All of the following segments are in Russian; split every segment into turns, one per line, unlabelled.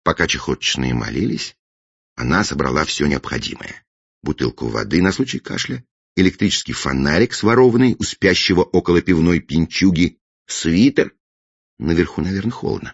Пока чехоточные молились, она собрала все необходимое: бутылку воды на случай кашля, электрический фонарик, сворованный у спящего около пивной пьянчуги, свитер. Наверху, наверное, холодно.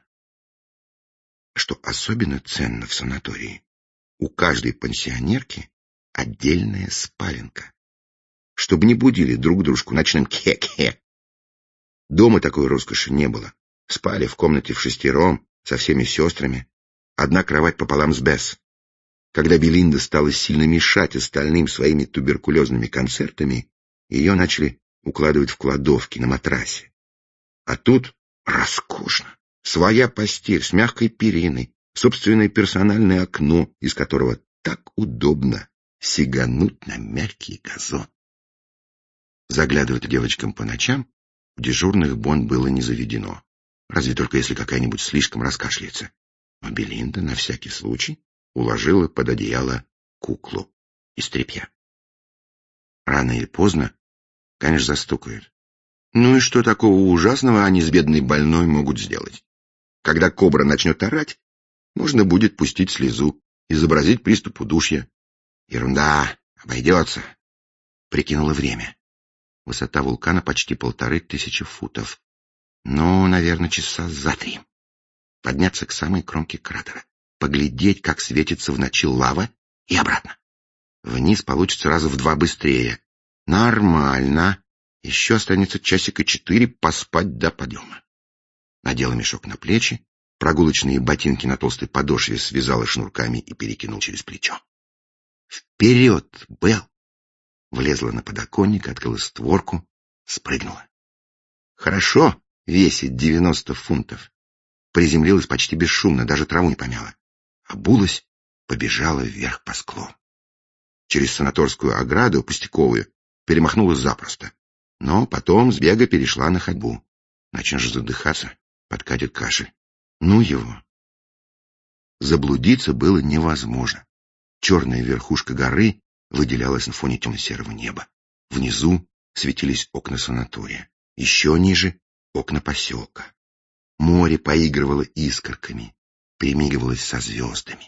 Что особенно ценно в санатории: у каждой пансионерки отдельная спаленка, чтобы не будили друг дружку ночным кхе-кхе. Дома такой роскоши не было. Спали в комнате вшестером, со всеми сестрами. Одна кровать пополам с Бесс. Когда Белинда стала сильно мешать остальным своими туберкулезными концертами, ее начали укладывать в кладовки на матрасе. А тут роскошно. Своя постель с мягкой периной, собственное персональное окно, из которого так удобно сигануть на мягкий газон. Заглядывать девочкам по ночам в дежурных Бон было не заведено, разве только если какая-нибудь слишком раскашляется. Но Белинда на всякий случай уложила под одеяло куклу из тряпья. Рано или поздно, конечно, застукают. Ну и что такого ужасного они с бедной больной могут сделать? Когда кобра начнет орать, можно будет пустить слезу, изобразить приступ удушья. Ерунда, обойдется. Прикинула время. Высота вулкана почти 1500 футов. Ну, наверное, часа за 3. Подняться к самой кромке кратера, поглядеть, как светится в ночи лава, и обратно. Вниз получится раза в 2 быстрее. Нормально. Еще останется часика 4 поспать до подъема. Надела мешок на плечи, прогулочные ботинки на толстой подошве связала шнурками и перекинул через плечо. Вперед, Белл! Влезла на подоконник, открыла створку, спрыгнула. Хорошо весит 90 фунтов. Приземлилась почти бесшумно, даже траву не помяла. Обулась, побежала вверх по склону. Через санаторскую ограду, пустяковую, перемахнула запросто. Но потом с бега перешла на ходьбу. Начнешь задыхаться, подкатит кашель. Ну его. Заблудиться было невозможно. Черная верхушка горы выделялась на фоне темно-серого неба. Внизу светились окна санатория. Еще ниже — окна поселка. Море поигрывало искорками, перемигивалось со звездами.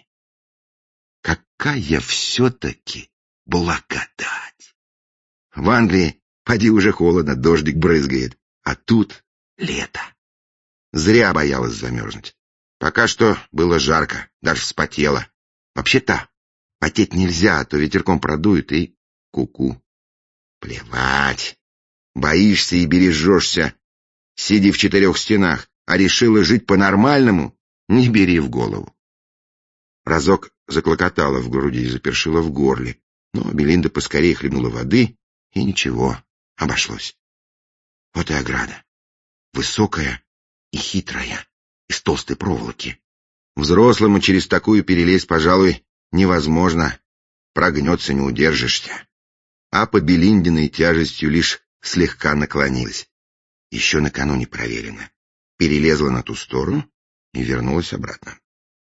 Какая все-таки благодать! В Англии поди уже холодно, дождик брызгает, а тут лето. Зря боялась замерзнуть. Пока что было жарко, даже вспотела. Вообще-то потеть нельзя, а то ветерком продует и ку-ку. Плевать. Боишься и бережешься. Сиди в 4 стенах, а решила жить по-нормальному, не бери в голову. Разок заклокотала в груди и запершила в горле, но Белинда поскорее хлебнула воды, и ничего, обошлось. Вот и ограда. Высокая и хитрая, из толстой проволоки. Взрослому через такую перелезть, пожалуй, невозможно. Прогнется, не удержишься. А по Белиндиной тяжестью лишь слегка наклонилась. Еще накануне проверено. Перелезла на ту сторону и вернулась обратно.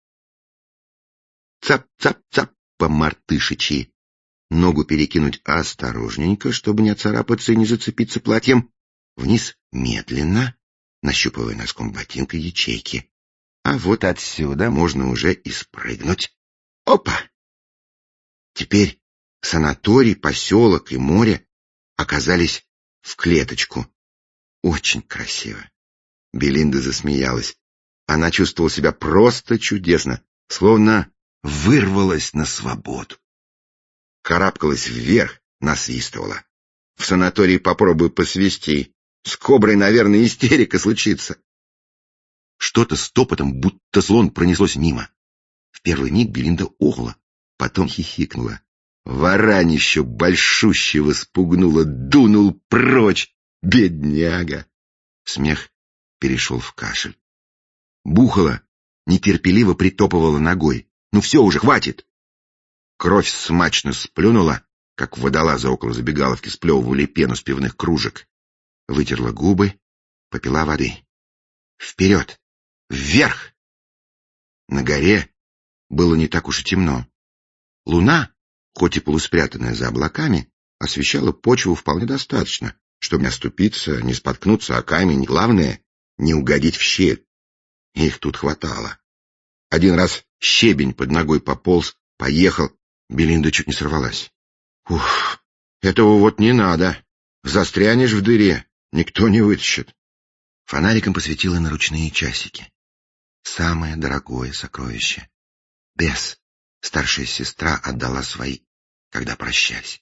Цап-цап-цап по-мартышичьи. Ногу перекинуть осторожненько, чтобы не оцарапаться и не зацепиться платьем. Вниз медленно, нащупывая носком ботинка ячейки. А вот отсюда можно уже и спрыгнуть. Опа! Теперь санаторий, поселок и море оказались в клеточку. Очень красиво. Белинда засмеялась. Она чувствовала себя просто чудесно, словно вырвалась на свободу. Карабкалась вверх, насвистывала. В санатории попробуй посвисти. С коброй, наверное, истерика случится. Что-то с топотом, будто слон, пронеслось мимо. В первый миг Белинда охла, потом хихикнула. Варанище большущего спугнула, дунул прочь. Бедняга! Смех перешел в кашель. Бухала, нетерпеливо притопывала ногой. Ну все уже, хватит! Кровь смачно сплюнула, как водолазы около забегаловки сплевывали пену с пивных кружек. Вытерла губы, попила воды. Вперед! Вверх! На горе было не так уж и темно. Луна, хоть и полуспрятанная за облаками, освещала почву вполне достаточно, чтобы не оступиться, не споткнуться о камень, главное — не угодить в щель. Их тут хватало. Один раз щебень под ногой пополз, поехал. Белинда чуть не сорвалась. Ух, этого вот не надо. Застрянешь в дыре, никто не вытащит. Фонариком посветила на ручные часики. Самое дорогое сокровище. Бесс, старшая сестра, отдала свои, когда прощались.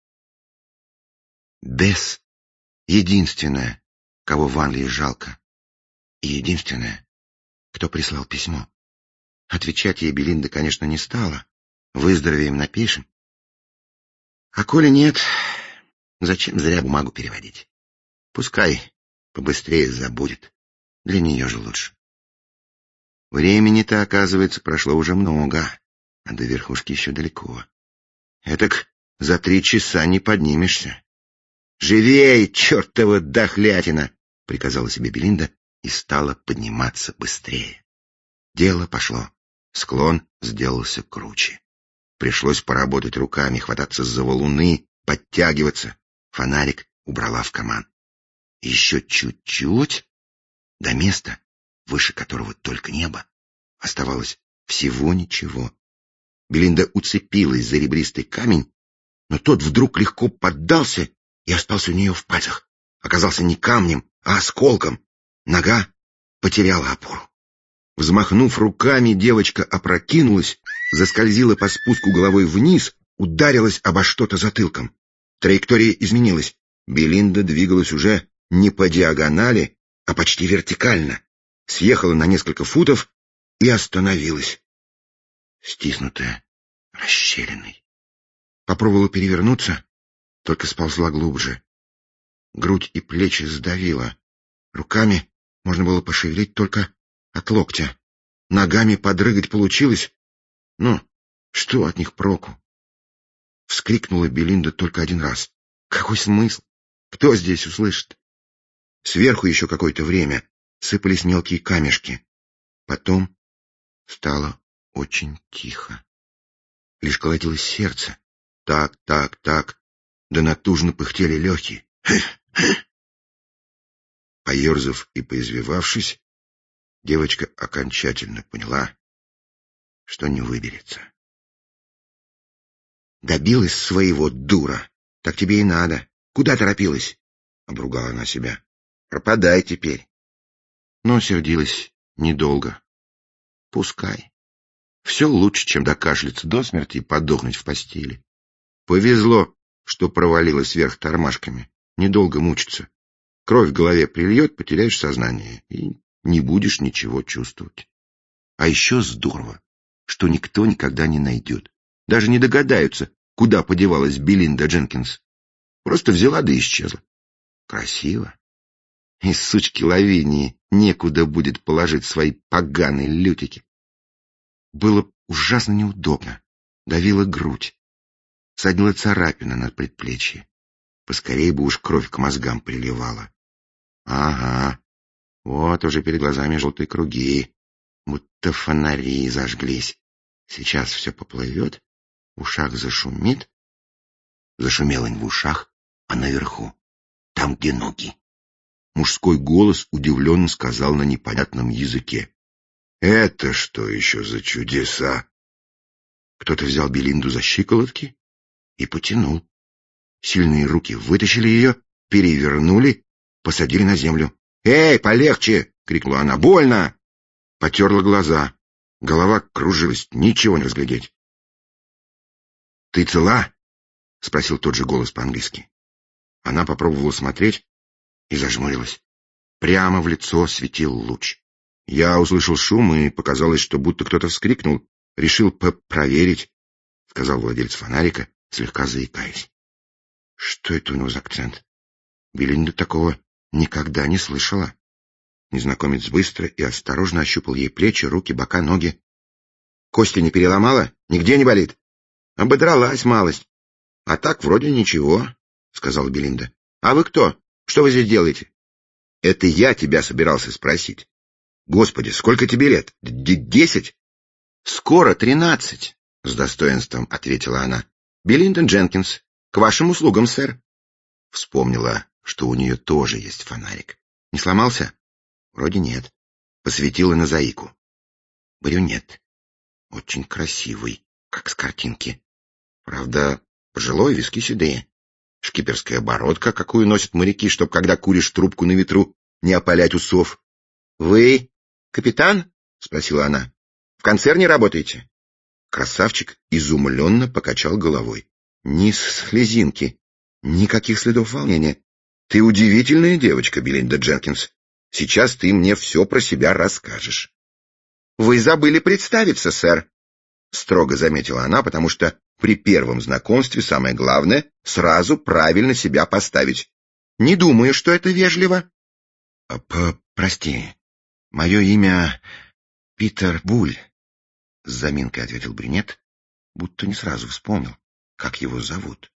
Бесс — единственная, кого в Англии жалко. И единственная, кто прислал письмо. Отвечать ей Белинда, конечно, не стала. Выздоровеем напишем. А коли нет, зачем зря бумагу переводить? Пускай побыстрее забудет. Для нее же лучше. Времени-то, оказывается, прошло уже много, а до верхушки еще далеко. Этак за 3 часа не поднимешься. «Живей, чертова дохлятина!» — приказала себе Белинда и стала подниматься быстрее. Дело пошло. Склон сделался круче. Пришлось поработать руками, хвататься за валуны, подтягиваться. Фонарик убрала в карман. Еще чуть-чуть до места, выше которого только небо, оставалось всего ничего. Белинда уцепилась за ребристый камень, но тот вдруг легко поддался и остался у нее в пальцах. Оказался не камнем, а осколком. Нога потеряла опору. Взмахнув руками, девочка опрокинулась, заскользила по спуску головой вниз, ударилась обо что-то затылком. Траектория изменилась. Белинда двигалась уже не по диагонали, а почти вертикально. Съехала на несколько футов и остановилась, стиснутая расщелиной. Попробовала перевернуться, только сползла глубже. Грудь и плечи сдавило. Руками можно было пошевелить только от локтя. Ногами подрыгать получилось. Ну, что от них проку? Вскрикнула Белинда только один раз. Какой смысл? Кто здесь услышит? Сверху еще какое-то время сыпались мелкие камешки. Потом стало очень тихо. Лишь колотилось сердце. Так, так, так. Да натужно пыхтели легкие. Поерзав и поизвивавшись, девочка окончательно поняла, что не выберется. «Добилась своего, дура! Так тебе и надо. Куда торопилась?» — обругала она себя. «Пропадай теперь». Но сердилась недолго. Пускай. Все лучше, чем докашляться до смерти и подохнуть в постели. Повезло, что провалилась вверх тормашками. Недолго мучиться. Кровь в голове прильет, потеряешь сознание и не будешь ничего чувствовать. А еще здорово, что никто никогда не найдет. Даже не догадаются, куда подевалась Белинда Дженкинс. Просто взяла да исчезла. Красиво. И сучки Лавинии некуда будет положить свои поганые лютики. Было ужасно неудобно. Давила грудь. Саднила царапина на предплечье. Поскорее бы уж кровь к мозгам приливала. Ага, вот уже перед глазами желтые круги, будто фонари зажглись. Сейчас все поплывет, в ушах зашумит. Зашумело не в ушах, а наверху, там, где ноги. Мужской голос удивленно сказал на непонятном языке: «Это что еще за чудеса?» Кто-то взял Белинду за щиколотки и потянул. Сильные руки вытащили ее, перевернули, посадили на землю. «Эй, полегче!» — крикнула она. «Больно!» Потерла глаза. Голова кружилась, ничего не разглядеть. «Ты цела?» — спросил тот же голос по-английски. Она попробовала смотреть и зажмурилась. Прямо в лицо светил луч. Я услышал шум, и показалось, что будто кто-то вскрикнул. Решил проверить, — сказал владелец фонарика, слегка заикаясь. Что это у него за акцент? Белинда такого никогда не слышала. Незнакомец быстро и осторожно ощупал ей плечи, руки, бока, ноги. «Кости не переломала? Нигде не болит?» «Ободралась малость. А так вроде ничего», — сказала Белинда. «А вы кто? Что вы здесь делаете?» «Это я тебя собирался спросить. Господи, сколько тебе лет? 10?» «Скоро 13», — с достоинством ответила она. «Белинда Дженкинс. К вашим услугам, сэр». Вспомнила, что у нее тоже есть фонарик. «Не сломался?» «Вроде нет». Посветила на заику. Брюнет. Очень красивый, как с картинки. Правда, пожилой, виски седые. Шкиперская бородка, какую носят моряки, чтоб, когда куришь трубку на ветру, не опалять усов. — Вы капитан? — спросила она. — В концерне работаете? Красавчик изумленно покачал головой. Ни слезинки, никаких следов волнения. — Ты удивительная девочка, Белинда Дженкинс. Сейчас ты мне все про себя расскажешь. — Вы забыли представиться, сэр, — строго заметила она, потому что при первом знакомстве самое главное — сразу правильно себя поставить. Не думаю, что это вежливо. — Прости, мое имя Питер Буль, — с заминкой ответил брюнет, будто не сразу вспомнил, как его зовут.